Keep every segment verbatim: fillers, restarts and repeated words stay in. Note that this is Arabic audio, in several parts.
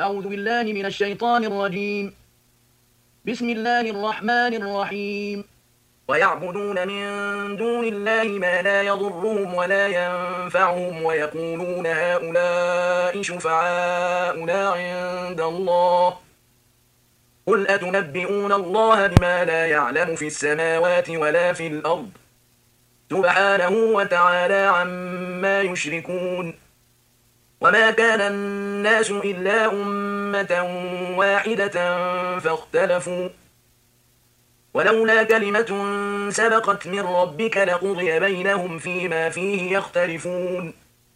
أعوذ بالله من الشيطان الرجيم. بسم الله الرحمن الرحيم. ويعبدون من دون الله ما لا يضرهم ولا ينفعهم ويقولون هؤلاء شفعاؤنا عند الله قل أتنبئون الله بما لا يعلم في السماوات ولا في الأرض سبحانه وتعالى عما يشركون. وما كان الناس إلا أمة واحدة فاختلفوا ولولا كلمة سبقت من ربك لقضي بينهم فيما فيه يختلفون.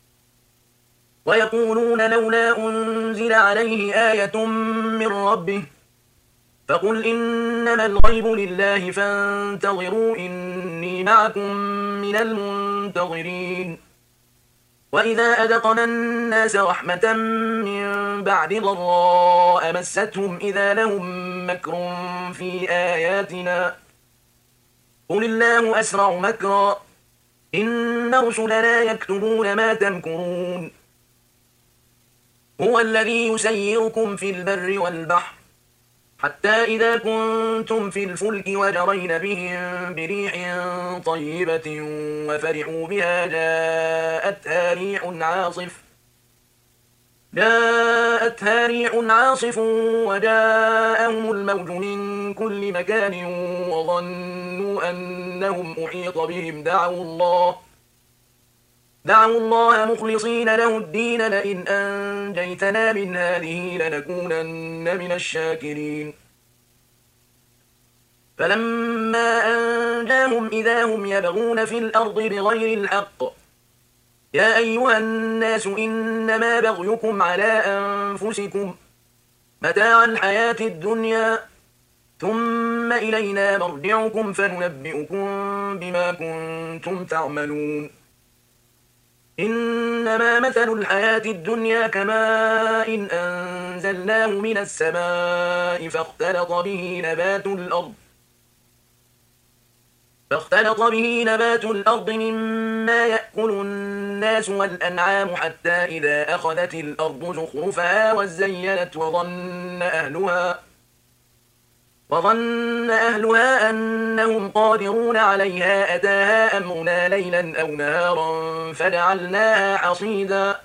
ويقولون لولا أنزل عليه آية من ربه فقل إنما الغيب لله فانتظروا إني معكم من المنتظرين. وإذا أذقنا الناس رحمة من بعد ضراء مستهم إذا لهم مكر في آياتنا قل الله أسرع مكرا إن رسلنا يكتبون ما تمكرون. هو الذي يسيركم في البر والبحر حتى إذا كنتم في الفلك وجرين بهم بريح طيبة وفرحوا بها جاءتها ريح عاصف جاءتها ريح عاصف وجاءهم الموج من كل مكان وظنوا أنهم أحيط بهم دعوا الله دعوا الله مخلصين له الدين لئن أنجيتنا من هذه لنكونن من الشاكرين. فلما أنجاهم إذا هم يبغون في الأرض بغير الحق يا أيها الناس إنما بغيكم على أنفسكم متاع الحياة الدنيا ثم إلينا مرجعكم فننبئكم بما كنتم تعملون. إنما مثل الحياة الدنيا كماء إن أنزلناه من السماء فاختلط به نبات الأرض فاختلط به نبات الأرض مما يأكل الناس والأنعام حتى إذا أخذت الأرض زخرفها وزينت وظن أهلها وظن أهلها أنهم قادرون عليها أتاها أمرنا ليلا أو نهارا فجعلناها حصيدا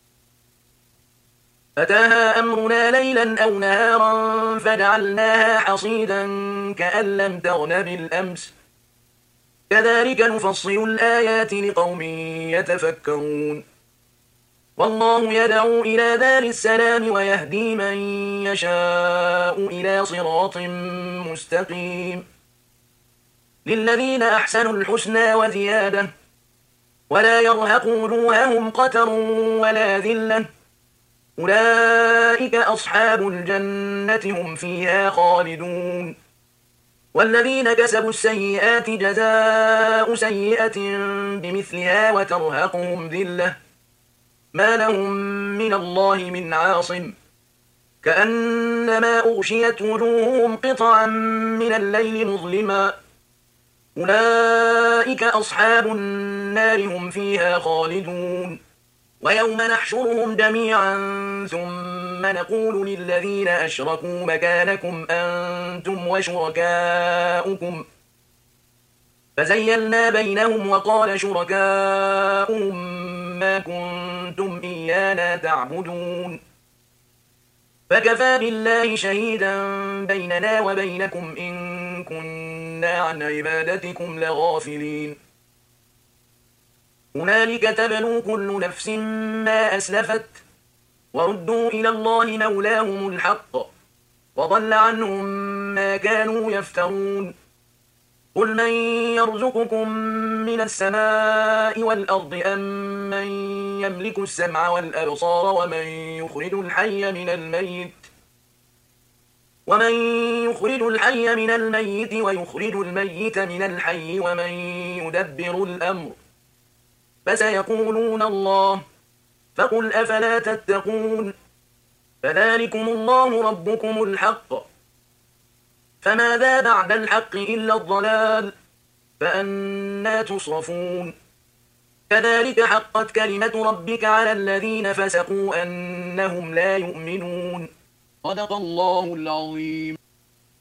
أتاها أمرنا ليلا أو نهارا فجعلناها حصيدا كأن لم تغن بالأمس كذلك نفصل الآيات لقوم يتفكرون. والله يدعو إلى دار السلام ويهدي من يشاء إلى صراط مستقيم. للذين أحسنوا الحسنى وزيادة ولا يرهق وجوههم قتر ولا ذلة أولئك أصحاب الجنة هم فيها خالدون. والذين كسبوا السيئات جزاء سيئة بمثلها وترهقهم ذلة ما لهم من الله من عاصم كأنما أغشيت وجوههم قطعا من الليل مظلما أولئك أصحاب النار هم فيها خالدون. ويوم نحشرهم جميعا ثم نقول للذين أشركوا مكانكم أنتم وشركاؤكم فزيلنا بينهم وقال شركاؤهم ما كنتم إيانا تعبدون فكفى بالله شهيدا بيننا وبينكم إن كنا عن عبادتكم لغافلين. هنالك تبلو كل نفس ما أسلفت وردوا إلى الله مولاهم الحق وضل عنهم ما كانوا يفترون. قل من يرزقكم من السماء والأرض أم من يملك السمع والأبصار ومن يخرج الحي من الميت ومن يخرج الحي من الميت ويخرج الميت من الحي ومن يدبر الأمر فسيقولون الله فقل أفلا تتقون. فذلكم الله ربكم الحق فماذا بعد الحق إلا الضلال فأنى تصرفون. كذلك حقت كلمة ربك على الذين فسقوا أنهم لا يؤمنون. صدق الله العظيم.